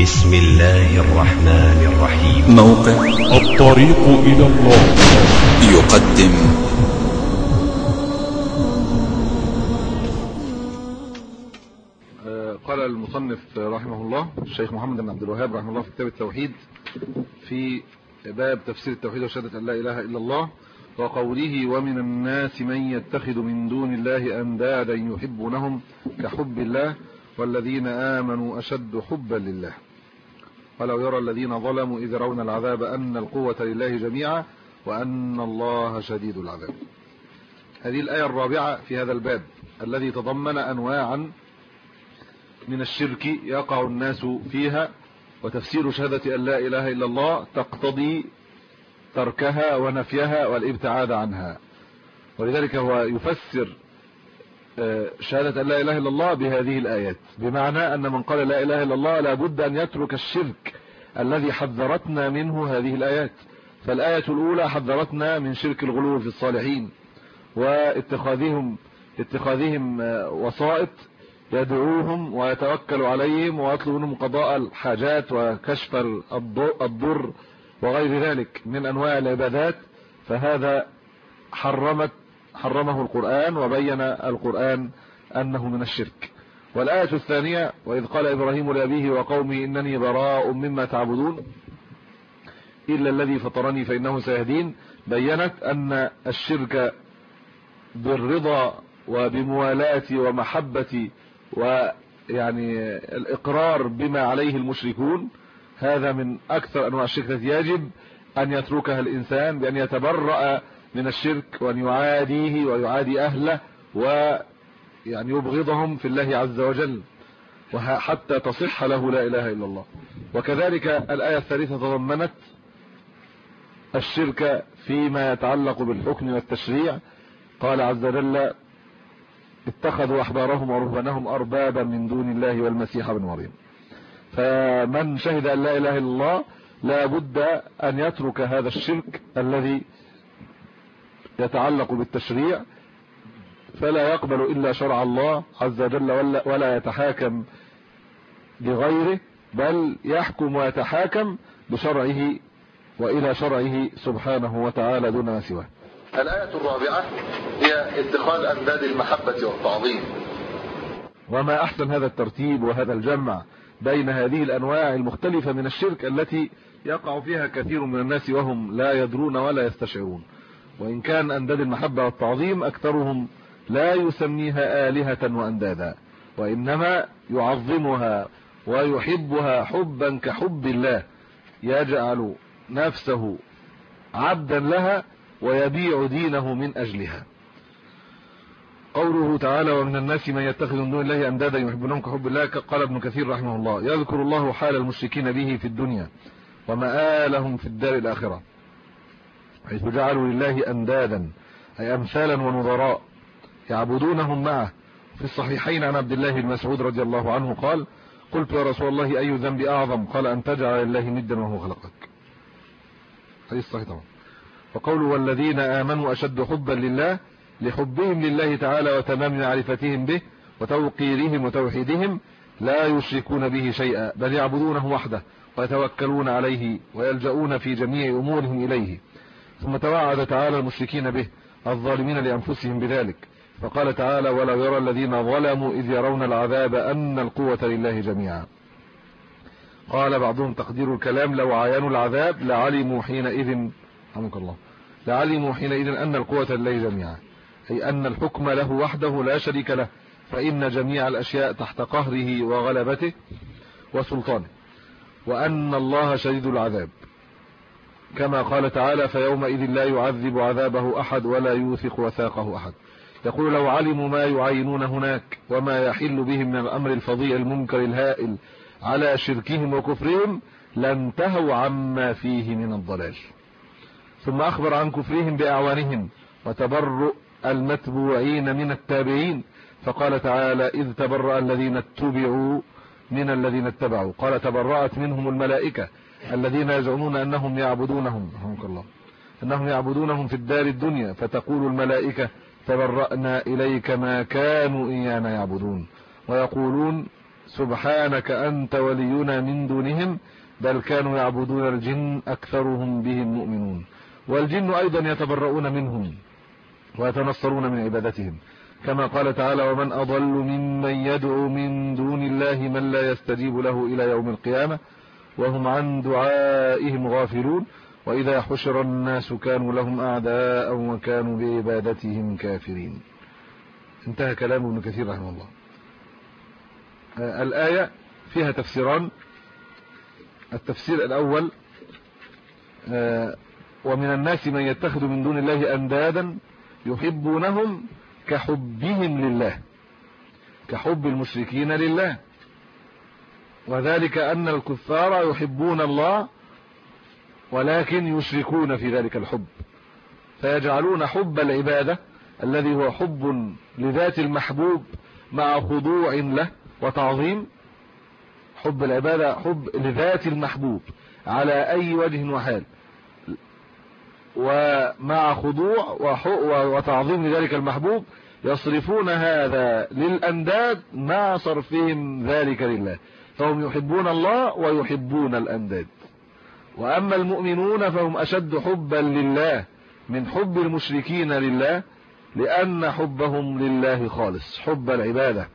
بسم الله الرحمن الرحيم. موقع الطريق إلى الله يقدم قال المصنف رحمه الله الشيخ محمد بن عبد الوهاب رحمه الله في كتاب التوحيد في باب تفسير التوحيد وشهادة أن لا إله إلا الله وقوله ومن الناس من يتخذ من دون الله أندادا يحبونهم كحب الله والذين آمنوا أشد حبا لله ولو يرى الذين ظلموا إذ يرون العذاب أن القوة لله جميعا وأن الله شديد العذاب. هذه الآية الرابعة في هذا الباب الذي تضمن أنواعا من الشرك يقع الناس فيها، وتفسير شهادة أن لا إله إلا الله تقتضي تركها ونفيها والابتعاد عنها، ولذلك هو يفسر شهادة أن لا إله إلا الله بهذه الآيات، بمعنى أن من قال لا إله إلا الله لابد أن يترك الشرك الذي حذرتنا منه هذه الآيات. فالآية الأولى حذرتنا من شرك الغلو في الصالحين واتخاذهم وسائط يدعوهم ويتوكل عليهم ويطلب منهم قضاء الحاجات وكشف الضر وغير ذلك من أنواع العبادات، فهذا حرمه القرآن وبين القرآن أنه من الشرك. والآية الثانية وإذ قال إبراهيم لأبيه وقومه إنني براء مما تعبدون إلا الذي فطرني فإنه سيهدين، بيّنت أن الشرك بالرضا وبموالاة ومحبة ويعني الإقرار بما عليه المشركون هذا من أكثر أنواع الشرك التي يجب أن يتركها الإنسان بأن يتبرأ من الشرك وأن يعاديه ويعادي أهله ويعني يبغضهم في الله عز وجل وحتى تصح له لا إله إلا الله. وكذلك الآية الثالثة تضمنت الشرك فيما يتعلق بالحكم والتشريع، قال عز وجل اتخذوا أحبارهم ورهبانهم أربابا من دون الله والمسيح ابن مريم. فمن شهد أن لا إله إلا الله لا بد أن يترك هذا الشرك الذي يتعلق بالتشريع، فلا يقبل إلا شرع الله عز وجل ولا يتحاكم بغيره، بل يحكم ويتحاكم بشرعه وإلى شرعه سبحانه وتعالى دون ما سواه. الآية الرابعة هي اتخاذ أنداد المحبة والتعظيم. وما أحسن هذا الترتيب وهذا الجمع بين هذه الأنواع المختلفة من الشرك التي يقع فيها كثير من الناس وهم لا يدرون ولا يستشعرون. وإن كان أنداد المحبة والتعظيم أكثرهم لا يسميها آلهة وأندادا، وإنما يعظمها ويحبها حبا كحب الله، يجعل نفسه عبدا لها ويبيع دينه من أجلها. قوله تعالى ومن الناس من يتخذ من دون الله أندادا يحبونهم كحب الله، قال ابن كثير رحمه الله يذكر الله حال المشركين به في الدنيا ومآلهم في الدار الآخرة، حيث جعلوا لله أندادا أي أمثالا ونظراء يعبدونهم معه. في الصحيحين عن عبد الله بن مسعود رضي الله عنه قال قلت يا رسول الله أي ذنب أعظم؟ قال أن تجعل لله ندا وهو خلقك. حديث صحيح طبعا. وقوله والذين آمنوا أشد حبا لله لحبهم لله تعالى وتمام معرفتهم به وتوقيرهم وتوحيدهم، لا يشركون به شيئا بل يعبدونه وحده ويتوكلون عليه ويلجؤون في جميع أمورهم إليه. ثم توعد تعالى المشركين به الظالمين لأنفسهم بذلك، فقال تعالى ولو يرى الذين ظلموا إذ يرون العذاب أن القوة لله جميعا. قال بعضهم تقدير الكلام لو عاينوا العذاب لعلموا حينئذ أن القوة لله جميعا، أي أن الحكم له وحده لا شريك له، فإن جميع الأشياء تحت قهره وغلبته وسلطانه، وأن الله شديد العذاب، كما قال تعالى فيومئذ لا يعذب عذابه أحد ولا يوثق وثاقه أحد. يقول لو علموا ما يعينون هناك وما يحل بهم من الأمر الفظيع المنكر الهائل على شركهم وكفرهم لانتهوا عما فيه من الضلال. ثم أخبر عن كفرهم بأعوانهم وتبرؤ المتبوعين من التابعين، فقال تعالى إذ تبرأ الذين اتبعوا من الذين اتبعوا، قال تبرأت منهم الملائكة الذين يزعمون أنهم يعبدونهم في الدار الدنيا، فتقول الملائكة تبرأنا إليك ما كانوا إيانا يعبدون، ويقولون سبحانك أنت ولينا من دونهم بل كانوا يعبدون الجن أكثرهم بهم مؤمنون. والجن أيضا يتبرؤون منهم ويتنصرون من عبادتهم، كما قال تعالى: ومن أضل ممن يدعو من دون الله من لا يستجيب له إلى يوم القيامة وهم عن دعائهم غافلون وإذا حشر الناس كانوا لهم أعداء وكانوا بعبادتهم كافرين. انتهى كلام ابن كثير رحمه الله. الآية فيها تفسيران. التفسير الأول: ومن الناس من يتخذ من دون الله أندادا يحبونهم كحبهم لله، كحب المشركين لله، وذلك أن الكفار يحبون الله ولكن يشركون في ذلك الحب، فيجعلون حب العبادة الذي هو حب لذات المحبوب مع خضوع له وتعظيم. حب العبادة حب لذات المحبوب على أي وجه وحال، ومع خضوع وتعظيم لذلك المحبوب، يصرفون هذا للأنداد مع صرفهم ذلك لله، فهم يحبون الله ويحبون الأنداد. وأما المؤمنون فهم أشد حبا لله من حب المشركين لله، لأن حبهم لله خالص حب العبادة،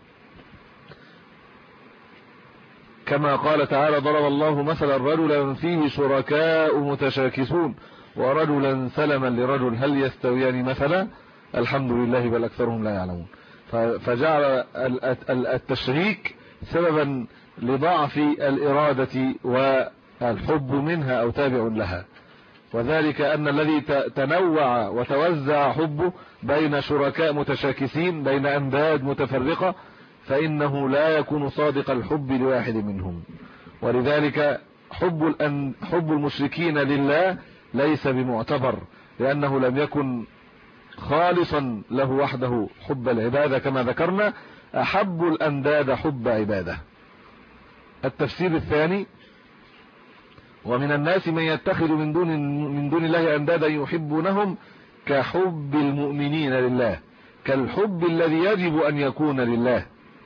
كما قال تعالى: ضرب الله مثلا رجلا فيه شركاء متشاكسون ورجلا سلما لرجل هل يستويان مثلا الحمد لله بل أكثرهم لا يعلمون. فجعل التشريك سببا لضعف الإرادة والحب منها أو تابع لها، وذلك أن الذي تنوع وتوزع حبه بين شركاء متشاكسين بين أنداد متفرقة فإنه لا يكون صادق الحب لواحد منهم. ولذلك حب المشركين لله ليس بمعتبر، لأنه لم يكن خالصا له وحده حب العبادة، كما ذكرنا أحب الأنداد حب عبادة. التفسير الثاني: ومن الناس من يتخذ من دون الله أندادا يحبونهم كحب المؤمنين لله، كالحب الذي يجب أن يكون لله.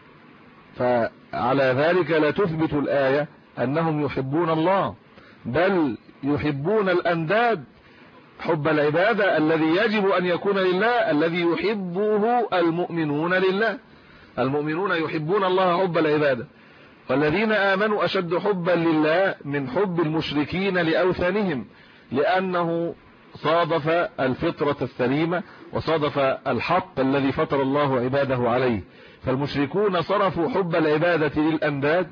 فعلى ذلك لا تثبت الآية أنهم يحبون الله، بل يحبون الأنداد حب العبادة الذي يجب أن يكون لله، الذي يحبه المؤمنون لله. المؤمنون يحبون الله حب العبادة، والذين آمنوا أشد حبا لله من حب المشركين لأوثانهم، لأنه صادف الفطرة السليمة وصادف الحق الذي فطر الله عباده عليه. فالمشركون صرفوا حب العبادة للأنداد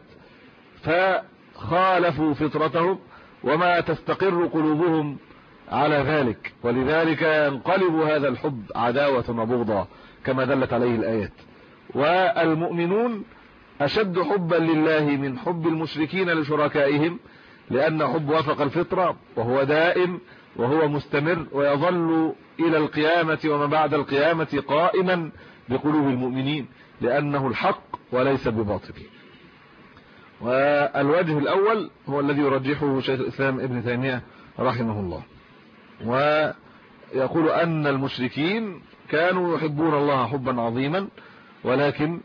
فخالفوا فطرتهم وما تستقر قلوبهم على ذلك، ولذلك ينقلب هذا الحب عداوة وبغضا كما دلت عليه الآيات. والمؤمنون أشد حبا لله من حب المشركين لشركائهم، لأن حب وفق الفطرة وهو دائم وهو مستمر ويظل إلى القيامة وما بعد القيامة قائما بقلوب المؤمنين، لأنه الحق وليس بباطل. والوجه الأول هو الذي يرجحه شيخ الإسلام ابن تيمية رحمه الله، ويقول أن المشركين كانوا يحبون الله حبا عظيما، ولكن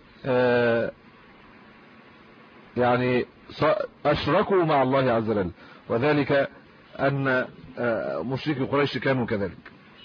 يعني أشركوا مع الله عز وجل، وذلك أن مشركي قريش كانوا كذلك.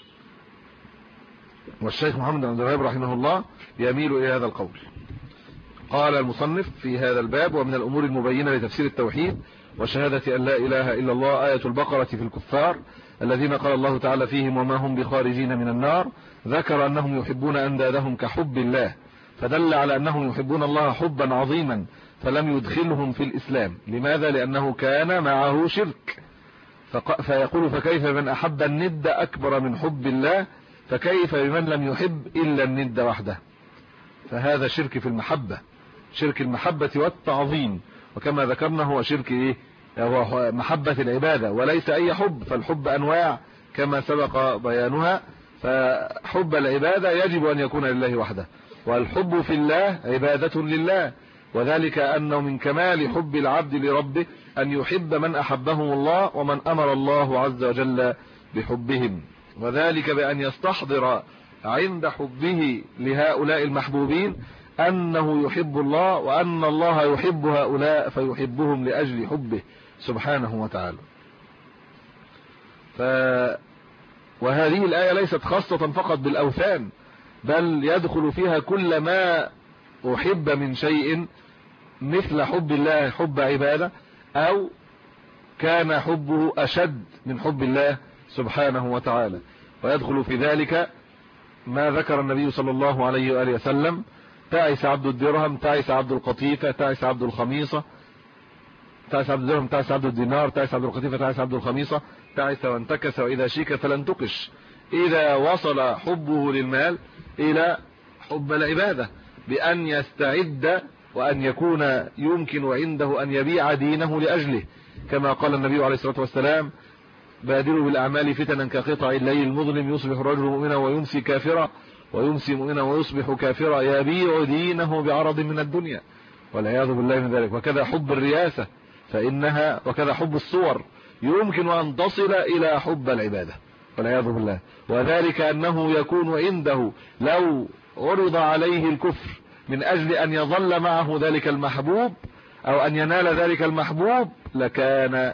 والشيخ محمد بن عبد الوهاب رحمه الله يميل إلى هذا القول. قال المصنف في هذا الباب: ومن الأمور المبينة لتفسير التوحيد وشهادة أن لا إله إلا الله آية البقرة في الكفار الذين قال الله تعالى فيهم وما هم بخارجين من النار، ذكر أنهم يحبون أندادهم كحب الله، فدل على أنهم يحبون الله حبا عظيما فلم يدخلهم في الإسلام. لماذا؟ لأنه كان معه شرك. فيقول: فكيف من أحب الند أكبر من حب الله، فكيف بمن لم يحب إلا الند وحده؟ فهذا شرك في المحبة، شرك المحبة والتعظيم، وكما ذكرنا هو شرك هو محبة العبادة وليس أي حب، فالحب أنواع كما سبق بيانها. فحب العبادة يجب أن يكون لله وحده، والحب في الله عبادة لله، وذلك أنه من كمال حب العبد لربه أن يحب من أحبهم الله ومن أمر الله عز وجل بحبهم، وذلك بأن يستحضر عند حبه لهؤلاء المحبوبين أنه يحب الله وأن الله يحب هؤلاء فيحبهم لأجل حبه سبحانه وتعالى. وهذه الآية ليست خاصة فقط بالأوثان، بل يدخل فيها كل ما أحب من شيء مثل حب الله حب عبادة، أو كان حبه أشد من حب الله سبحانه وتعالى. ويدخل في ذلك ما ذكر النبي صلى الله عليه وآله وسلم: تعس عبد الدرهم، تعس عبد القطيفة، تعس عبد الخميصة، تعس عبد الدرهم، تعس عبد الدينار، تعس عبد القطيفة، تعس عبد الخميصة، تعس وانتكس وإذا شيك فلن تقش. إذا وصل حبه للمال إلى حب العبادة بأن يستعد وأن يكون يمكن عنده أن يبيع دينه لأجله، كما قال النبي عليه الصلاة والسلام: بادروا بالأعمال فتنا كقطع الليل المظلم، يصبح الرجل مؤمنا ويمسي كافرا، ويمسي مؤمنا ويصبح كافرا، يبيع دينه بعرض من الدنيا، والعياذ بالله من ذلك. وكذا حب الرياسة فإنها، وكذا حب الصور يمكن أن تصل إلى حب العبادة والعياذ بالله. وذلك أنه يكون عنده لو عرض عليه الكفر من أجل أن يظل معه ذلك المحبوب أو أن ينال ذلك المحبوب لكان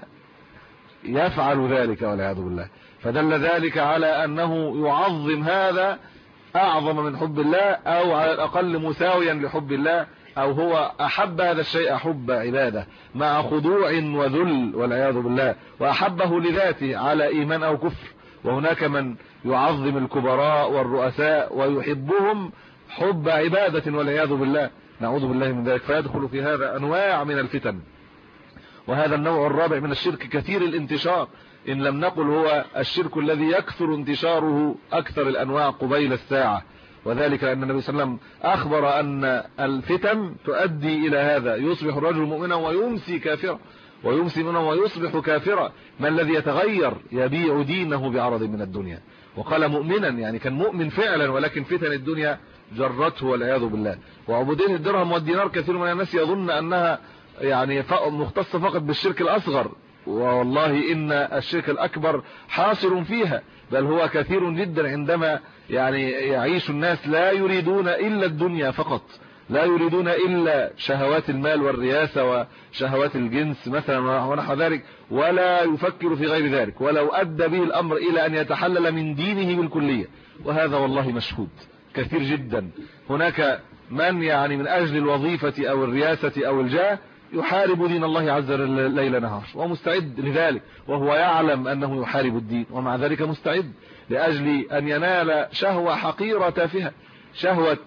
يفعل ذلك والعياذ بالله. فدل ذلك على أنه يعظم هذا أعظم من حب الله، أو على الأقل مساويا لحب الله، أو هو أحب هذا الشيء حب عبادة مع خضوع وذل والعياذ بالله، وأحبه لذاته على إيمان أو كفر. وهناك من يعظم الكبراء والرؤساء ويحبهم حب عبادة والعياذ بالله، نعوذ بالله من ذلك. فيدخل في هذا أنواع من الفتن. وهذا النوع الرابع من الشرك كثير الانتشار، إن لم نقل هو الشرك الذي يكثر انتشاره أكثر الأنواع قبيل الساعة. وذلك أن النبي صلى الله عليه وسلم أخبر أن الفتن تؤدي إلى هذا: يصبح الرجل مؤمنا ويمسي كافرا، ويمسي مؤمنا ويصبح كافرا. ما الذي يتغير؟ يبيع دينه بعرض من الدنيا. وقال مؤمنا يعني كان مؤمن فعلا، ولكن فتن الدنيا جرته والعياذ بالله. وعبودية الدرهم والدينار كثير من الناس يظن أنها يعني مختصة فقط بالشرك الأصغر، والله إن الشرك الأكبر حاصل فيها، بل هو كثير جدا. عندما يعني يعيش الناس لا يريدون إلا الدنيا فقط، لا يريدون إلا شهوات المال والرياسة وشهوات الجنس مثلا ونحو ذلك، ولا يفكر في غير ذلك، ولو أدى به الأمر إلى أن يتحلل من دينه بالكلية. وهذا والله مشهود كثير جدا. هناك من يعني من أجل الوظيفة أو الرياسة أو الجاه يحارب دين الله عز وجل ليل نهار، ومستعد لذلك، وهو يعلم أنه يحارب الدين، ومع ذلك مستعد لأجل أن ينال شهوة حقيرة تافهة، شهوة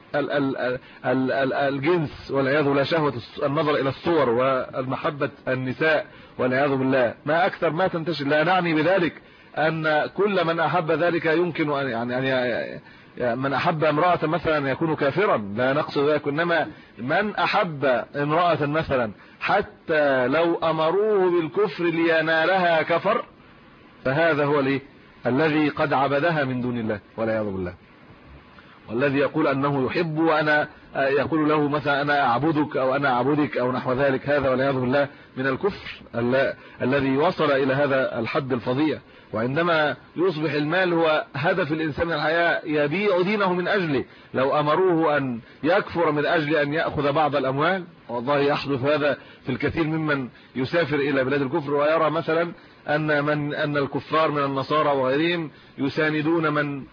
الجنس والعياذ بالله، شهوة النظر إلى الصور والمحبة النساء والعياذ بالله. ما أكثر ما تنتشر. لا نعني بذلك أن كل من أحب ذلك يمكن أن من أحب امرأة مثلا يكون كافرا، لا نقصد ذلك، إنما من أحب امرأة مثلا حتى لو أمروه بالكفر لينالها كفر، فهذا هو الذي قد عبدها من دون الله والعياذ بالله. والذي يقول أنه يحب وأنا يقول له مثلا أنا أعبدك أو أنا أعبدك أو نحو ذلك، هذا والعياذ بالله من الكفر الذي وصل إلى هذا الحد الفظيع. وعندما يصبح المال هو هدف الإنسان من الحياة يبيع دينه من أجله، لو أمروه أن يكفر من أجل أن يأخذ بعض الأموال، والله يحدث هذا في الكثير ممن يسافر إلى بلاد الكفر ويرى مثلا أن الكفار من النصارى وغيرهم يساندون من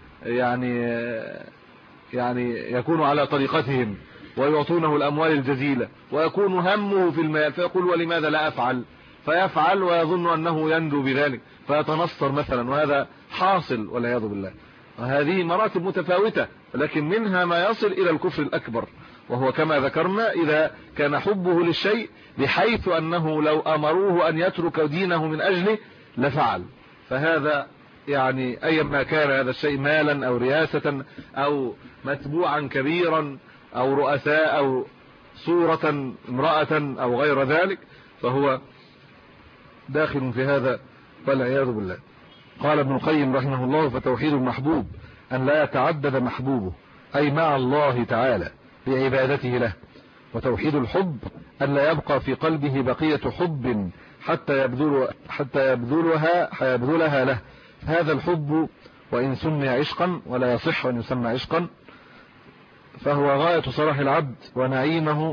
يعني يكون على طريقتهم ويعطونه الأموال الجزيلة، ويكون همه في المال، فيقول ولماذا لا أفعل، فيفعل ويظن أنه ينجو بذلك فيتنصر مثلا، وهذا حاصل والعياذ بالله. وهذه مراتب متفاوتة، لكن منها ما يصل إلى الكفر الأكبر، وهو كما ذكرنا إذا كان حبه للشيء بحيث أنه لو أمروه أن يترك دينه من أجله لفعل. فهذا يعني أيما كان هذا الشيء مالا أو رياسة أو متبوعا كبيرا أو رؤساء أو صورة امرأة أو غير ذلك، فهو داخل في هذا والعياذ بالله. قال ابن القيم رحمه الله: فتوحيد المحبوب أن لا يتعدد محبوبه أي مع الله تعالى بعبادته له، وتوحيد الحب أن لا يبقى في قلبه بقية حب حتى يبذلها له. هذا الحب وإن سمي عشقا ولا يصح أن يسمى عشقا، فهو غاية صلاح العبد ونعيمه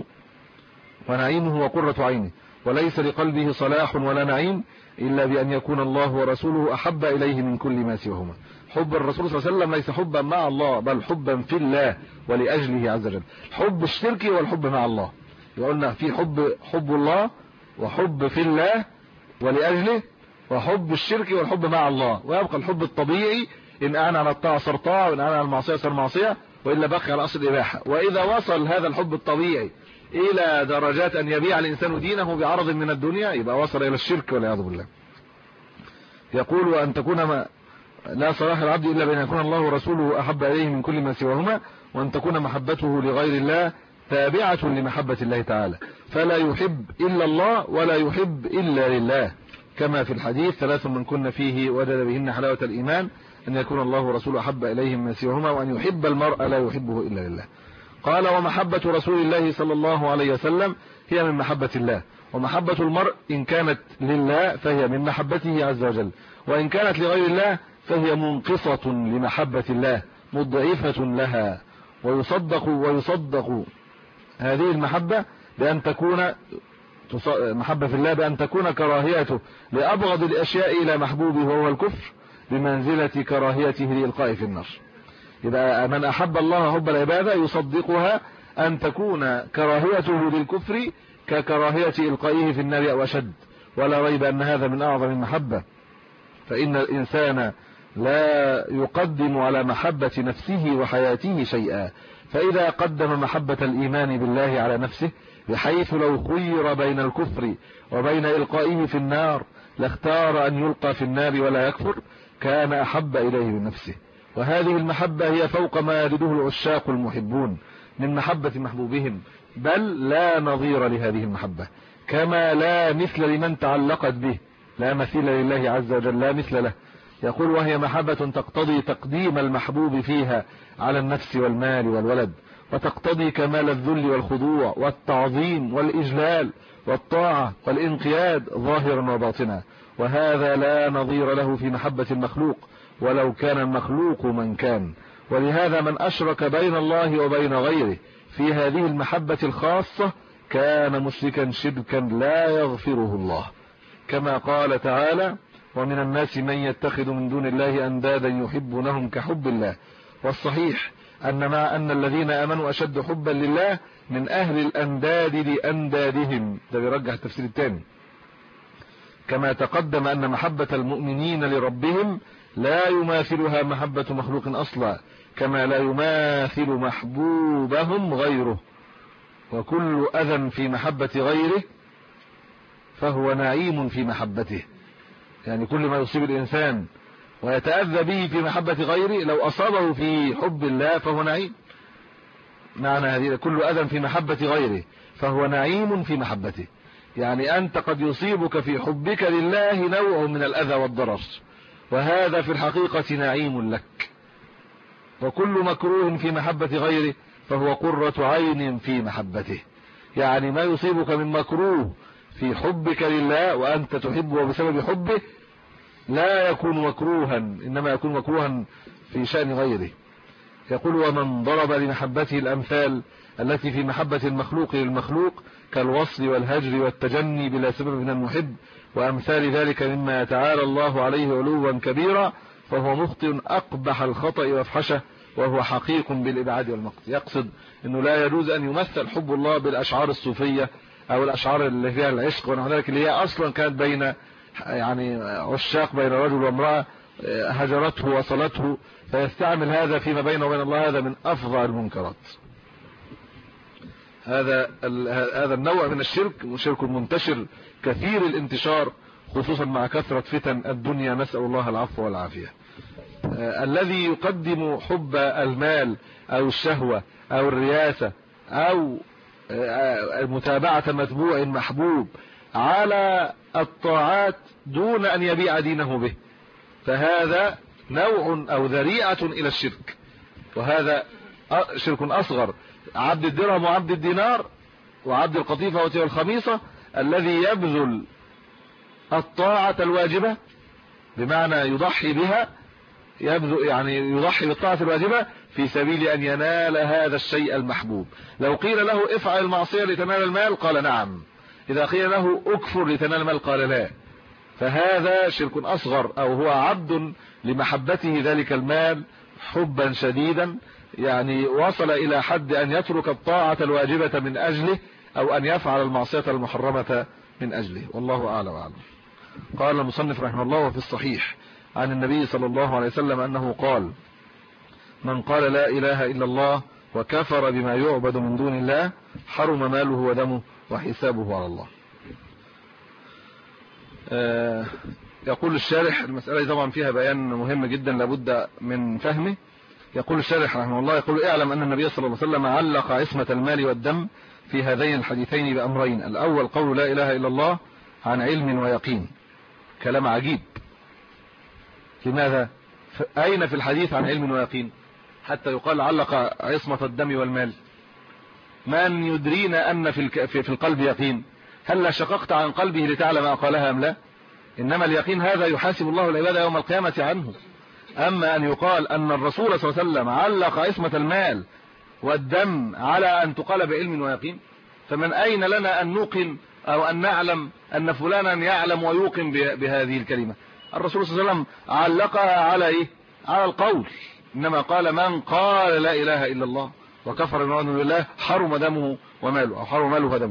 وقرة عينه، وليس لقلبه صلاح ولا نعيم إلا بأن يكون الله ورسوله أحب إليه من كل ما سواهما. حب الرسول صلى الله عليه وسلم ليس حبا مع الله، بل حبا في الله ولأجله عز وجل. حب الشرك والحب مع الله، قلنا في حب الله وحب في الله ولأجله، وحب الشرك والحب مع الله. ويبقى الحب الطبيعي، إن أعان على الطاعة صار طاعة، وإن أعان على المعصية صار معصية، وإلا بقي على أصل الإباحة. وإذا وصل هذا الحب الطبيعي إلى درجات أن يبيع الإنسان دينه بعرض من الدنيا، يبقى وصل إلى الشرك والعياذ بالله. يقول وأن تكون لا صلاح العبد إلا بأن يكون الله ورسوله أحب إليه من كل ما سواهما، وأن تكون محبته لغير الله تابعة لمحبة الله تعالى، فلا يحب إلا الله ولا يحب إلا لله، كما في الحديث 3 من كن فيه وجد بهن حلاوة الإيمان، أن يكون الله ورسوله أحب إليه من سواهما، وأن يحب المرء لا يحبه إلا لله. قال ومحبة رسول الله صلى الله عليه وسلم هي من محبة الله، ومحبة المرء إن كانت لله فهي من محبته عز وجل، وإن كانت لغير الله فهي منقصة لمحبة الله مضعفة لها. ويصدق هذه المحبة بأن تكون محبة في الله بأن تكون كراهيته لأبغض الأشياء إلى محبوبه وهو الكفر بمنزلة كراهيته لإلقاء في النار. يبقى من أحب الله حب العبادة يصدقها أن تكون كراهيته للكفر ككراهية إلقائه في النار أو أشد، ولا ريب أن هذا من أعظم المحبة، فإن الإنسان لا يقدم على محبة نفسه وحياته شيئا، فإذا قدم محبة الإيمان بالله على نفسه بحيث لو خير بين الكفر وبين إلقائه في النار لاختار أن يلقى في النار ولا يكفر، كان أحب إليه من نفسه. وهذه المحبة هي فوق ما يجده العشاق المحبون من محبة محبوبهم، بل لا نظير لهذه المحبة، كما لا مثل لمن تعلقت به، لا مثيل لله عز وجل، لا مثل له. يقول وهي محبة تقتضي تقديم المحبوب فيها على النفس والمال والولد، وتقتضي كمال الذل والخضوع والتعظيم والإجلال والطاعة والانقياد ظاهرا وباطنا، وهذا لا نظير له في محبة المخلوق ولو كان المخلوق من كان. ولهذا من أشرك بين الله وبين غيره في هذه المحبة الخاصة كان مشركا شركا لا يغفره الله، كما قال تعالى ومن الناس من يتخذ من دون الله أندادا يحبونهم كحب الله. والصحيح أن الذين آمنوا أشد حبا لله من أهل الأنداد لأندادهم، ده بيرجح التفسير الثاني، كما تقدم أن محبة المؤمنين لربهم لا يماثلها محبة مخلوق أصلا، كما لا يماثل محبوبهم غيره. وكل أذى في محبة غيره فهو نعيم في محبته، يعني كل ما يصيب الإنسان ويتأذى به في محبة غيره لو أصابه في حب الله فهو نعيم. معنى هذه كل أذى في محبة غيره فهو نعيم في محبته، يعني أنت قد يصيبك في حبك لله نوع من الأذى والضرر، وهذا في الحقيقة نعيم لك. وكل مكروه في محبة غيره فهو قرة عين في محبته، يعني ما يصيبك من مكروه في حبك لله وأنت تحبه بسبب حبه لا يكون مكروها، إنما يكون مكروها في شأن غيره. يقول ومن ضرب لمحبته الأمثال التي في محبة المخلوق للمخلوق كالوصل والهجر والتجني بلا سبب من المحب وأمثال ذلك مما يتعالى الله عليه علوا كبيرا، فهو مخطئ أقبح الخطأ وافحشه، وهو حقيق بالإبعاد والمقت. يقصد أنه لا يجوز أن يمثل حب الله بالأشعار الصوفية أو الأشعار اللي فيها العشق ونحو ذلك، اللي هي أصلا كانت بين يعني عشاق بين رجل وامرأة هجرته وصلته، فيستعمل هذا فيما بينه وبين الله، هذا من أفظع المنكرات. هذا النوع من الشرك شرك منتشر كثير الانتشار، خصوصا مع كثرة فتن الدنيا، نسأل الله العفو والعافية. الذي يقدم حب المال أو الشهوة أو الرياسة أو متابعة متبوع محبوب على الطاعات دون أن يبيع دينه به، فهذا نوع أو ذريعة إلى الشرك، وهذا شرك أصغر. عبد الدرهم وعبد الدينار وعبد القطيفة والخميصة الذي يبذل الطاعة الواجبة بمعنى يضحي بها يبذل يعني يضحي بالطاعة الواجبة في سبيل أن ينال هذا الشيء المحبوب. لو قيل له افعل المعصية لتنال المال قال نعم، إذا قيل له اكفر لتنال المال قال لا. فهذا شرك أصغر، أو هو عبد لمحبته ذلك المال حبا شديدا، يعني وصل إلى حد أن يترك الطاعة الواجبة من أجله، أو أن يفعل المعصية المحرمة من أجله. والله أعلم وأعلم. قال المصنف رحمه الله: وفي الصحيح عن النبي صلى الله عليه وسلم أنه قال: من قال لا إله إلا الله وكفر بما يعبد من دون الله حرم ماله ودمه وحسابه على الله. يقول الشارح، المسألة طبعا فيها بيان مهم جدا لابد من فهمه. يقول الشارح رحمه الله: يقول: اعلم أن النبي صلى الله عليه وسلم علق عصمة المال والدم في هذين الحديثين بأمرين. الأول قول لا إله إلا الله عن علم ويقين. كلام عجيب. لماذا؟ أين في الحديث عن علم ويقين حتى يقال علق عصمة الدم والمال؟ من يدرينا أن في القلب يقين؟ هل شققت عن قلبه لتعلم أقالها أم لا؟ إنما اليقين هذا يحاسب الله العباد يوم القيامة عنه. أما أن يقال أن الرسول صلى الله عليه وسلم علق عصمة المال والدم على أن تقال بعلم ويقين، فمن أين لنا أن نوقن أو أن نعلم أن فلانا يعلم ويوقن بهذه الكلمة؟ الرسول صلى الله عليه وسلم علقها على إيه؟ على القول. إنما قال: من قال لا إله إلا الله وكفر بما دون الله حرم دمه وماله، أو حرم ماله ودمه.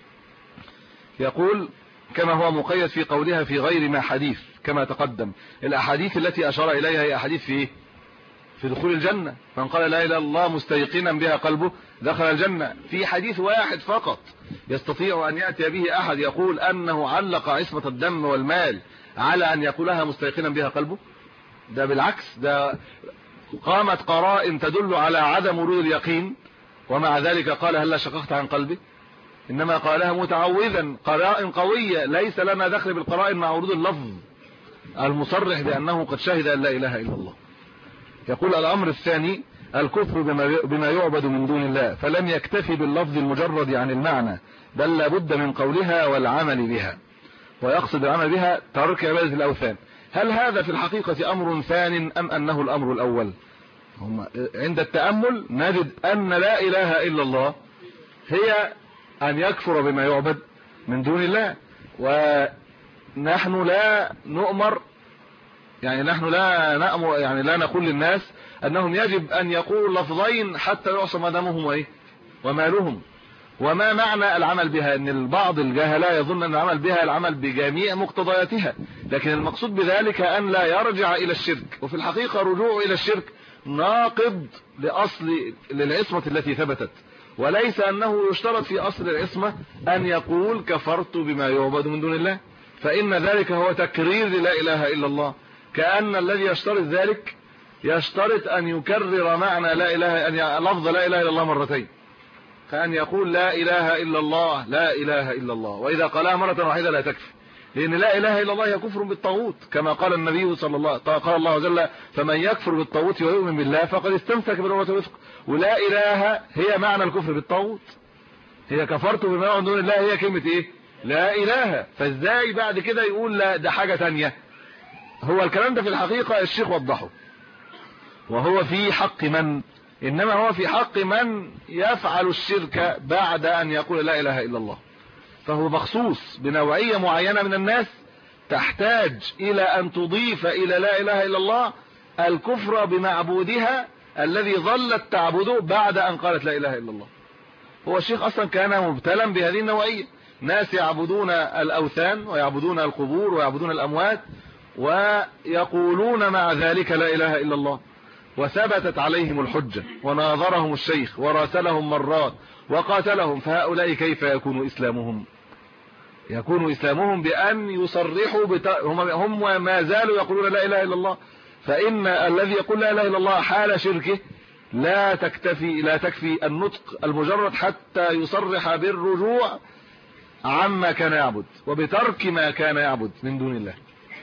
يقول: كما هو مقيد في قولها في غير ما حديث كما تقدم. الأحاديث التي أشار إليها هي أحاديث في دخول الجنة. من قال لا إله إلا الله مستيقنا بها قلبه دخل الجنة. في حديث واحد فقط يستطيع أن يأتي به أحد يقول أنه علق عصمة الدم والمال على أن يقولها مستيقنا بها قلبه. ده بالعكس، ده قامت قرائن تدل على عدم ورود اليقين، ومع ذلك قال: هل شققت عن قلبي؟ إنما قالها متعوذا. قرائن قوية، ليس لنا دخل بالقرائن مع ورود اللفظ المصرح بأنه قد شهد أن لا إله إلا الله. يقول: الأمر الثاني الكفر بما يعبد من دون الله، فلم يكتفي باللفظ المجرد عن المعنى، بل لابد من قولها والعمل بها. ويقصد العمل بها ترك عبادة الأوثان. هل هذا في الحقيقة أمر ثان أم أنه الأمر الأول؟ عند التأمل نجد أن لا إله إلا الله هي أن يكفر بما يعبد من دون الله. ونحن لا نؤمر، يعني نحن لا نأمر، يعني لا نقول للناس أنهم يجب أن يقولوا لفظين حتى يعصم دمهم ومالهم. وما معنى العمل بها؟ ان البعض الجهلاء يظن ان العمل بها العمل بجميع مقتضياتها، لكن المقصود بذلك ان لا يرجع الى الشرك. وفي الحقيقة رجوع الى الشرك ناقض للعصمة التي ثبتت، وليس انه يشترط في اصل العصمة ان يقول كفرت بما يعبد من دون الله، فان ذلك هو تكرير لا اله الا الله. كأن الذي يشترط ذلك يشترط ان يكرر معنى لا اله، ان لفظ لا اله الا الله مرتين، كأن يقول لا إله إلا الله لا إله إلا الله، وإذا قالها مرة واحدة لا تكفي، لأن لا إله إلا الله هي كفر بالطاغوت، كما قال النبي صلى الله عليه وسلم، قال الله عز وجل: فمن يكفر بالطاغوت ويؤمن بالله فقد استمسك بالعروة الوثقى. ولا إله هي معنى الكفر بالطاغوت، هي كفرت بما يعبد من دون الله، هي كلمة إيه؟ لا إله. فإزاي بعد كده يقول لا ده حاجة تانية؟ هو الكلام ده في الحقيقة الشيخ وضحه، وهو في حق من؟ إنما هو في حق من يفعل الشرك بعد أن يقول لا إله إلا الله، فهو مخصوص بنوعية معينة من الناس تحتاج إلى أن تضيف إلى لا إله إلا الله الكفر بمعبودها الذي ظلت تعبده بعد أن قالت لا إله إلا الله. هو الشيخ أصلا كان مبتلا بهذه النوعية، ناس يعبدون الأوثان ويعبدون القبور ويعبدون الأموات ويقولون مع ذلك لا إله إلا الله، وثبتت عليهم الحجة وناظرهم الشيخ وراسلهم مرات وقاتلهم، فهؤلاء كيف يكون إسلامهم؟ يكون إسلامهم بأن يصرحوا هم ما زالوا يقولون لا إله إلا الله. فإن الذي يقول لا إله إلا الله حال شركه لا تكفي النطق المجرد حتى يصرح بالرجوع عما كان يعبد وبترك ما كان يعبد من دون الله.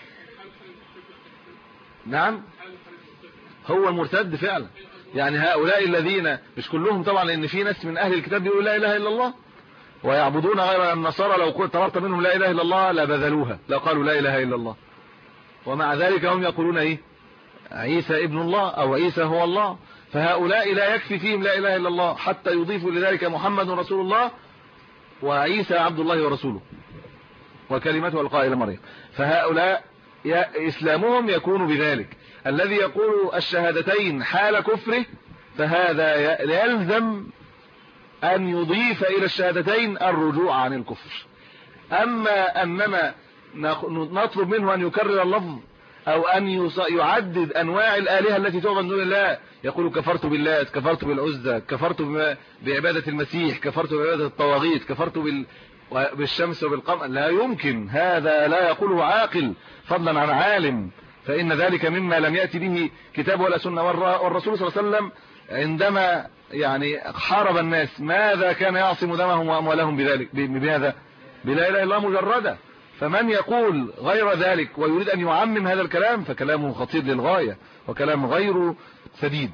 نعم، هو المرتد فعلا. يعني هؤلاء الذين مش كلهم طبعا، لان في ناس من اهل الكتاب بيقولوا لا اله الا الله ويعبدون غير النصارى، لو كنت طلبت منهم لا اله الا الله لبذلوها، لا قالوا لا اله الا الله، ومع ذلك هم يقولون ايه؟ عيسى ابن الله أو عيسى هو الله، فهؤلاء لا يكفي فيهم لا إله إلا الله حتى يضيفوا لذلك محمد رسول الله وعيسى عبد الله ورسوله وكلمته ألقاها إلى مريم. فهؤلاء إسلامهم يكون بذلك. الذي يقول الشهادتين حال كفره فهذا يلزم أن يضيف إلى الشهادتين الرجوع عن الكفر. أما أننا نطلب منه أن يكرر اللفظ أو أن يعدد أنواع الآلهة التي تعبد من دون الله، يقول كفرت بالله، كفرت بالعزى، كفرت بعبادة المسيح، كفرت بعبادة الطواغيت، كفرت بالشمس وبالقمر، لا يمكن، هذا لا يقوله عاقل فضلا عن عالم، فإن ذلك مما لم يأتي به كتاب ولا سنة. والرسول صلى الله عليه وسلم عندما يعني حارب الناس ماذا كان يعصم دمهم وأموالهم بذلك؟ بهذا بلا إله إلا الله مجردة. فمن يقول غير ذلك ويريد أن يعمم هذا الكلام فكلامه خطير للغاية وكلام غير سديد.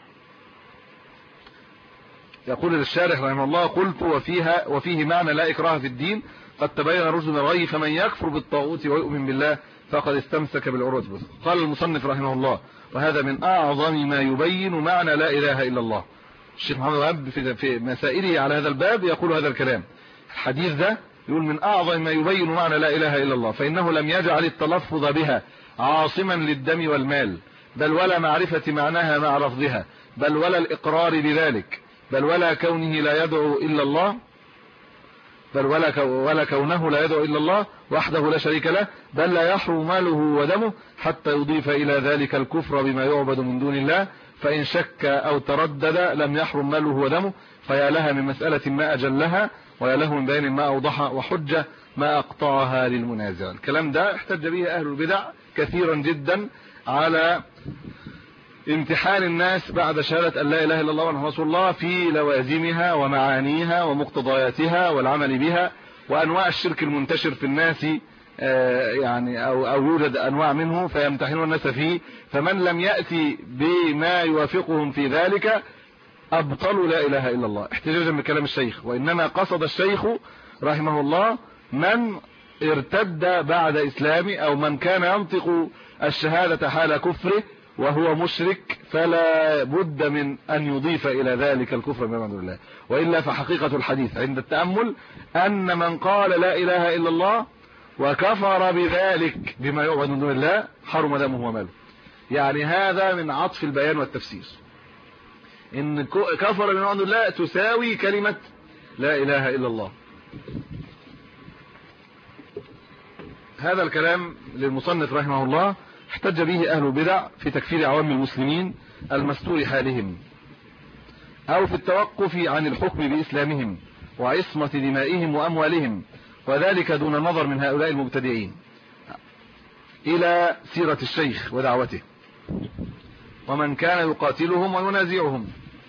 يقول الشارح رحمه الله: قلت وفيه معنى لا إكراه في الدين، قد تبين الرشد من الغي، فمن يكفر بالطاغوت ويؤمن بالله فقد استمسك بالعروة الوثقى. قال المصنف رحمه الله: وهذا من أعظم ما يبين معنى لا إله إلا الله. الشيخ محمد وهب في مسائله على هذا الباب يقول هذا الكلام. الحديث ده يقول من أعظم ما يبين معنى لا إله إلا الله، فإنه لم يجعل التلفظ بها عاصما للدم والمال، بل ولا معرفة معناها مع لفظها، بل ولا الإقرار بذلك، بل ولا كونه لا يدعو إلا الله، بل ولا كونه لا يدعو إلا الله وحده لا شريك له، بل لا يحرم ماله ودمه حتى يضيف إلى ذلك الكفر بما يعبد من دون الله، فإن شك أو تردد لم يحرم ماله ودمه، فيا لها من مسألة ما أجلها، ويا له من بيان ما أوضحها، وحجة ما أقطعها للمنازع. الكلام ده احتج به أهل البدع كثيرا جدا على امتحان الناس بعد شهادة أن لا إله إلا الله وأن رسول الله في لوازمها ومعانيها ومقتضياتها والعمل بها، وأنواع الشرك المنتشر في الناس يعني أو يوجد أنواع منه فيمتحنون الناس فيه، فمن لم يأتي بما يوافقهم في ذلك أبطلوا لا إله إلا الله احتجاجا بكلام الشيخ. وإنما قصد الشيخ رحمه الله من ارتد بعد إسلامه أو من كان ينطق الشهادة حال كفره وهو مشرك، فلا بد من أن يضيف إلى ذلك الكفر بما دون الله. وإلا فحقيقة الحديث عند التأمل أن من قال لا إله إلا الله وكفر بذلك بما يعبد من دون الله حرم دمه وماله. يعني هذا من عطف البيان والتفسير، إن كفر بما يعبد الله تساوي كلمة لا إله إلا الله. هذا الكلام للمصنف رحمه الله احتج به أهل البدع في تكفير عوام المسلمين المستور حالهم، أو في التوقف عن الحكم بإسلامهم وعصمة دمائهم وأموالهم، وذلك دون نظر من هؤلاء المبتدعين إلى سيرة الشيخ ودعوته ومن كان يقاتلهم وينازعهم،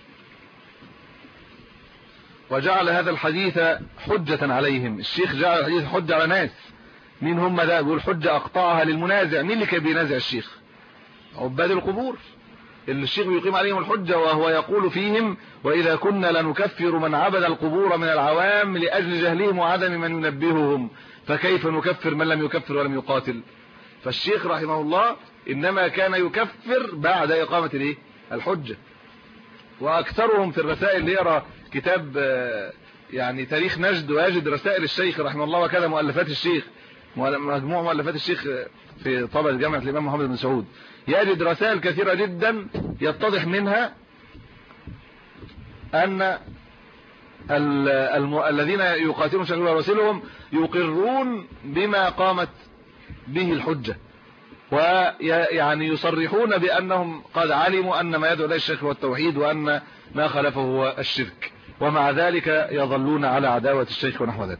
وجعل هذا الحديث حجة عليهم. الشيخ جعل الحديث حجة على ناس، مين هم ده؟ يقول حجة أقطعها للمنازع. مين اللي كان بينازع الشيخ؟ عباد القبور اللي الشيخ بيقيم عليهم الحجة، وهو يقول فيهم: وإذا كنا لنكفر من عبد القبور من العوام لأجل جهلهم وعدم من ينبههم، فكيف نكفر من لم يكفر ولم يقاتل؟ فالشيخ رحمه الله إنما كان يكفر بعد إقامة الحجة. وأكثرهم في الرسائل اللي يرى كتاب يعني تاريخ نجد ويجد رسائل الشيخ رحمه الله وكذا مؤلفات الشيخ، مجموع مؤلفات الشيخ في طبعة جامعة الإمام محمد بن سعود، يجد رسائل كثيرة جدا يتضح منها أن الذين يقاتلون شيخ ورسلهم يقرون بما قامت به الحجة، ويعني يصرحون بأنهم قد علموا أن ما يدعو إليه الشيخ هو التوحيد وأن ما خلفه هو الشرك، ومع ذلك يظلون على عداوة الشيخ ونحو ذلك.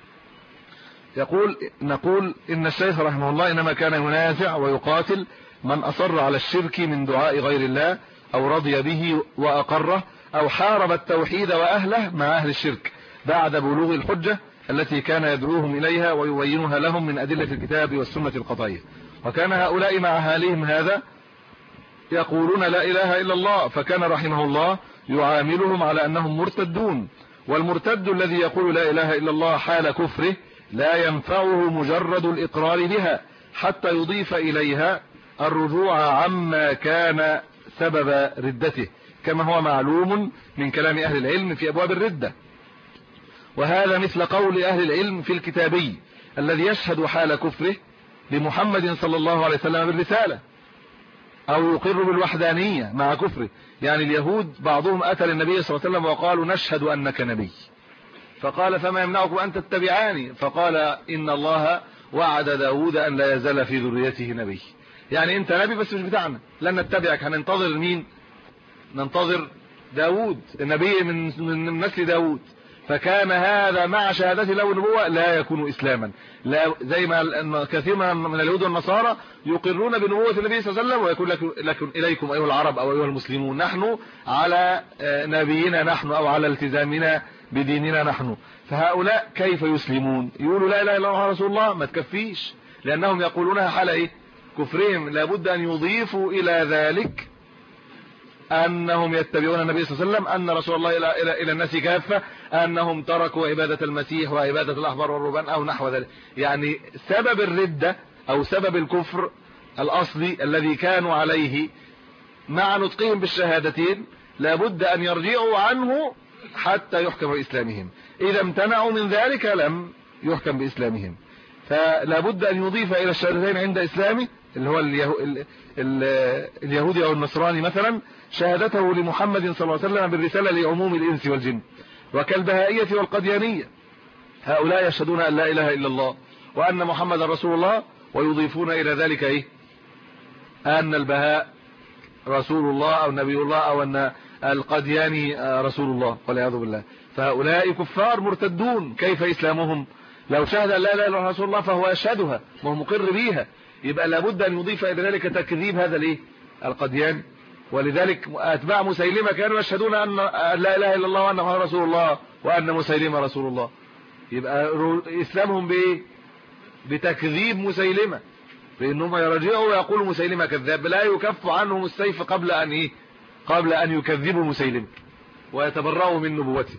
نقول إن الشيخ رحمه الله إنما كان ينازع ويقاتل من أصر على الشرك من دعاء غير الله أو رضي به وأقره أو حارب التوحيد وأهله مع أهل الشرك بعد بلوغ الحجة التي كان يدعوهم إليها ويبينها لهم من أدلة الكتاب والسنة القطعية. وكان هؤلاء مع حالهم هذا يقولون لا إله إلا الله، فكان رحمه الله يعاملهم على أنهم مرتدون. والمرتد الذي يقول لا إله إلا الله حال كفره لا ينفعه مجرد الإقرار بها حتى يضيف إليها الرجوع عما كان سبب ردته، كما هو معلوم من كلام أهل العلم في أبواب الردة. وهذا مثل قول أهل العلم في الكتابي الذي يشهد حال كفره لمحمد صلى الله عليه وسلم بالرسالة، أو يقر بالوحدانية مع كفره. يعني اليهود بعضهم أتى للنبي صلى الله عليه وسلم وقالوا نشهد أنك نبي، فقال فما يمنعكم أن تتبعاني؟ فقال إن الله وعد داود أن لا يزال في ذريته نبي. يعني أنت نبي بس مش بتاعنا، لن نتبعك، هننتظر مين؟ ننتظر داود، النبي من نسل داود. فكان هذا مع شهادته له النبوة لا يكون إسلاما، لا زي ما كثير من اليهود والنصارى يقرون بنبوة النبي صلى الله عليه وسلم، ويقول لكم إليكم أيها العرب أو أيها المسلمون نحن على نبينا نحن أو على التزامنا بديننا نحن. فهؤلاء كيف يسلمون؟ يقولوا لا إله إلا الله رسول الله، ما تكفيش، لأنهم يقولونها حال إيه؟ كفرهم. لابد أن يضيفوا إلى ذلك أنهم يتبعون النبي صلى الله عليه وسلم، أن رسول الله إلى الناس كافة، أنهم تركوا عبادة المسيح وعبادة الأحبار والرهبان أو نحو ذلك. يعني سبب الردة أو سبب الكفر الأصلي الذي كانوا عليه مع نطقهم بالشهادتين لابد أن يرجعوا عنه حتى يحكم بإسلامهم. إذا امتنعوا من ذلك لم يحكم بإسلامهم. فلابد أن يضيف إلى الشهادتين عند إسلامه اللي هو اليهودي أو النصراني مثلا شهادته لمحمد صلى الله عليه وسلم بالرسالة لعموم الإنس والجن. وكالبهائية والقديانية، هؤلاء يشهدون أن لا إله إلا الله وأن محمد رسول الله، ويضيفون إلى ذلك إيه؟ أن البهاء رسول الله أو نبي الله أو أن القدياني رسول الله والعياذ بالله. فهؤلاء كفار مرتدون، كيف إسلامهم؟ لو شهد أن لا إله إلا الله رسول الله فهو يشهدها وهو مقر بها، يبقى لابد أن يضيف إلى ذلك تكذيب هذا الإيه؟ القديان. ولذلك أتباع مسيلمة كانوا يشهدون أن لا إله إلا الله وأن محمد رسول الله وأن مسيلمة رسول الله. يبقى إسلامهم بإيه؟ بتكذيب مسيلمة، بأنهم يرجعوا ويقولوا مسيلمة كذاب، لا يكف عنهم السيف قبل أن إيه؟ قبل أن يكذبوا مسيلمة ويتبرأوا من نبوته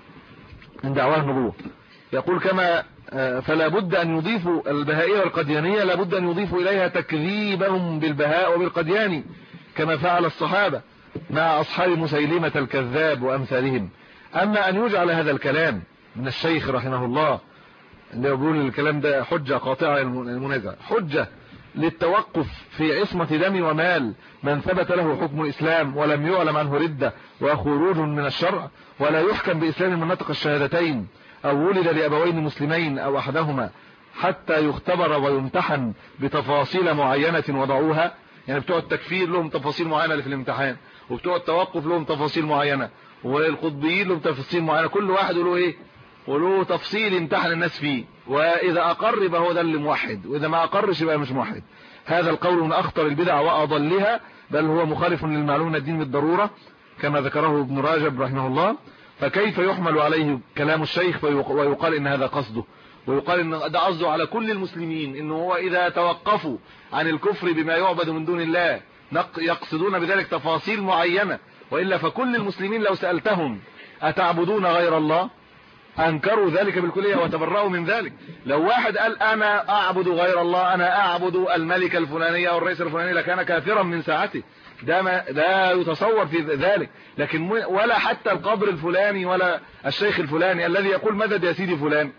من دعواه النبوة. يقول كما فلا بد أن يضيفوا البهائية والقديانية، لا بد أن يضيفوا إليها تكذيبهم بالبهاء وبالقدياني كما فعل الصحابة مع أصحاب مسيلمة الكذاب وأمثالهم. أما أن يجعل هذا الكلام من الشيخ رحمه الله اللي يقول الكلام ده حجة قاطعة المنازع، حجة للتوقف في عصمة دم ومال من ثبت له حكم الإسلام ولم يعلم عنه ردة وخروج من الشرع، ولا يحكم بإسلام من نطق الشهادتين أو ولد لأبوين مسلمين أو أحدهما حتى يختبر ويمتحن بتفاصيل معينة وضعوها. يعني بتوع التكفير لهم تفاصيل معينة في الامتحان، وبتوع التوقف لهم تفاصيل معينة، والقطبيين لهم تفاصيل معينة، كل واحد له ايه؟ وله تفصيل يمتحن الناس فيه، وإذا أقر يبقى هو ده اللي موحد، وإذا ما أقرش يبقى مش موحد. هذا القول من أخطر البدع وأضلها، بل هو مخالف للمعلوم من الدين بالضرورة كما ذكره ابن رجب رحمه الله. فكيف يحمل عليه كلام الشيخ ويقال إن هذا قصده، ويقال إن ده قصده على كل المسلمين، إنه هو إذا توقفوا عن الكفر بما يعبد من دون الله يقصدون بذلك تفاصيل معينة، وإلا فكل المسلمين لو سألتهم أتعبدون غير الله أنكروا ذلك بالكلية وتبرأوا من ذلك. لو واحد قال أنا أعبد غير الله، أنا أعبد الملك الفلاني أو الرئيس الفلاني، لكان كافرا من ساعته، ده ما لا يتصور في ذلك. لكن ولا حتى القبر الفلاني ولا الشيخ الفلاني الذي يقول مدد يا سيدي فلان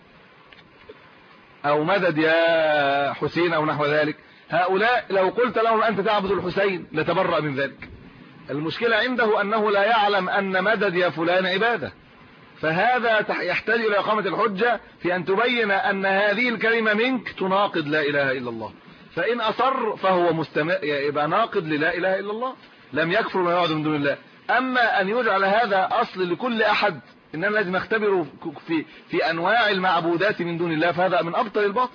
أو مدد يا حسين أو نحو ذلك، هؤلاء لو قلت لهم أنت تعبد الحسين لتبرأ من ذلك. المشكلة عنده أنه لا يعلم أن مدد يا فلان عبادة، فهذا يحتاج إلى إقامة الحجة في أن تبين أن هذه الكلمة منك تناقض لا إله إلا الله. فإن أصر فهو مستمع يبقى ناقض للا إله إلا الله، لم يكفر ما يعبد من دون الله. أما أن يجعل هذا أصل لكل أحد إننا لازم نختبره في أنواع المعبودات من دون الله، فهذا من أبطل الباطل.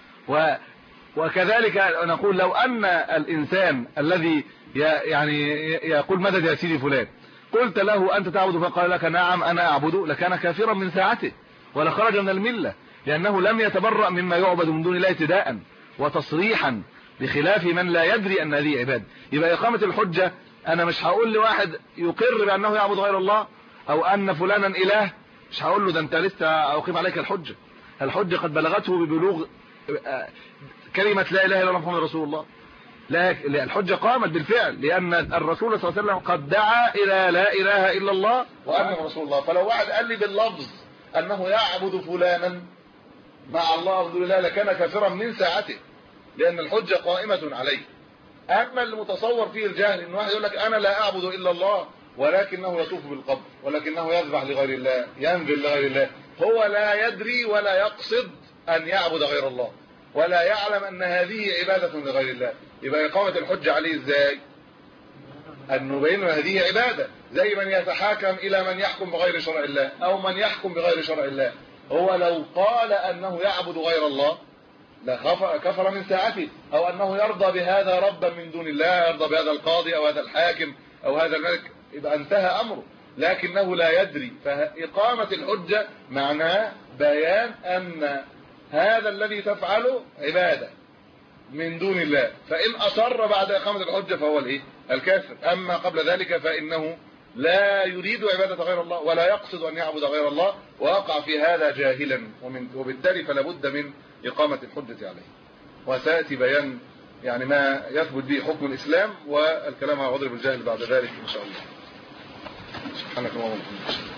وكذلك نقول لو أن الإنسان الذي يعني يقول مدد يا سيدي فلان قلت له أنت تعبد فقال لك نعم أنا أعبد، لكان كافرا من ساعته ولخرج من الملة، لأنه لم يتبرأ مما يعبد من دون الله ابتداء وتصريحا، بخلاف من لا يدري أن هذه عبادة. يبقى إقامة الحجة، أنا مش هقول لواحد يقر بأنه يعبد غير الله أو أن فلانا إله، مش هقول له ده أنت لسه أقيم عليك الحجة. الحجة قد بلغته ببلوغ كلمة لا إله إلا الله محمد رسول الله، لكن الحجة قامت بالفعل، لأن الرسول صلى الله عليه وسلم قد دعا إلى لا إله إلا الله وأنه رسول الله. فلو واحد قال لي باللفظ أنه يعبد فلانا مع الله الحمد لله لكان كافرا من ساعته، لأن الحجة قائمة عليه. أما المتصور فيه الجهل إن واحد يقول لك أنا لا أعبد إلا الله ولكنه يطوف بالقبر، ولكنه يذبح لغير الله، ينذر لغير الله، هو لا يدري ولا يقصد أن يعبد غير الله، ولا يعلم أن هذه عبادة لغير الله. يبقى إقامة الحجة عليه إزاي؟ أن نبين هذه عبادة، زي من يتحاكم إلى من يحكم بغير شرع الله أو من يحكم بغير شرع الله. هو لو قال أنه يعبد غير الله كفر من ساعته، أو أنه يرضى بهذا ربا من دون الله، يرضى بهذا القاضي أو هذا الحاكم أو هذا الملك، يبقى انتهى أمره، لكنه لا يدري. فإقامة الحجة معناه بيان أن هذا الذي تفعله عبادة من دون الله، فإن أصر بعد إقامة الحجة فهو الكافر. أما قبل ذلك فإنه لا يريد عبادة غير الله ولا يقصد أن يعبد غير الله، ويقع في هذا جاهلا، وبالتالي فلا بد من إقامة الحجة عليه. وسيأتي بيان يعني ما يثبت به حكم الإسلام، والكلام على عذر بالجهل بعد ذلك إن شاء الله. سبحانك اللهم وبحمدك.